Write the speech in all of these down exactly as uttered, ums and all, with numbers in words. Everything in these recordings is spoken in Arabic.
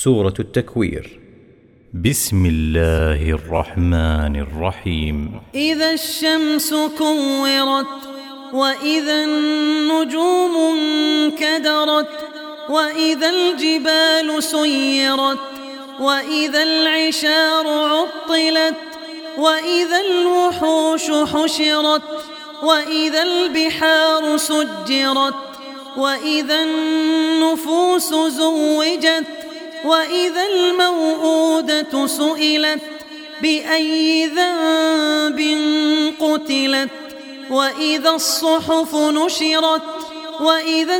سورة التكوير. بسم الله الرحمن الرحيم. إذا الشمس كورت وإذا النجوم انكدرت وإذا الجبال سيرت وإذا العشار عطلت وإذا الوحوش حشرت وإذا البحار سجرت وإذا النفوس زوجت وإذا الموءودة سئلت بأي ذنب قتلت وإذا الصحف نشرت وإذا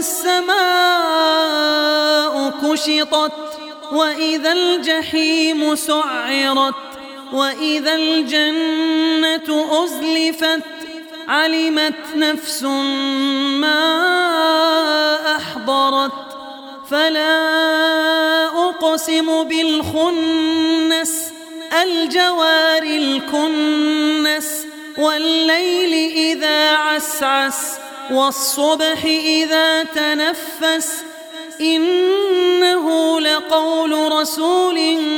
السماء كشطت وإذا الجحيم سعرت وإذا الجنة أزلفت علمت نفس ما أحضرت فلا أقسم بالخنس الجوار الكنس والليل إذا عسعس والصبح إذا تنفس إنه لقول رسول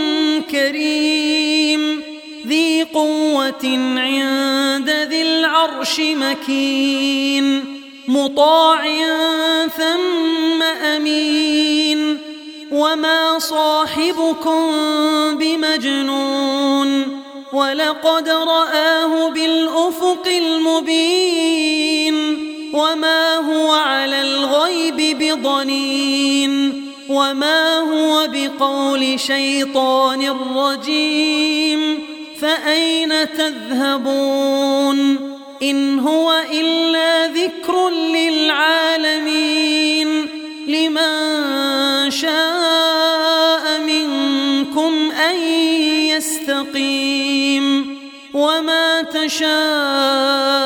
كريم ذي قوة عند ذي العرش مكين مطاع ثم أمين وما صاحبكم بمجنون ولقد رآه بالأفق المبين وما هو على الغيب بضنين وما هو بقول شيطان رجيم فأين تذهبون إن هو إلا ذكر للعالمين لمن شاء منكم أن يستقيم وما تشاءون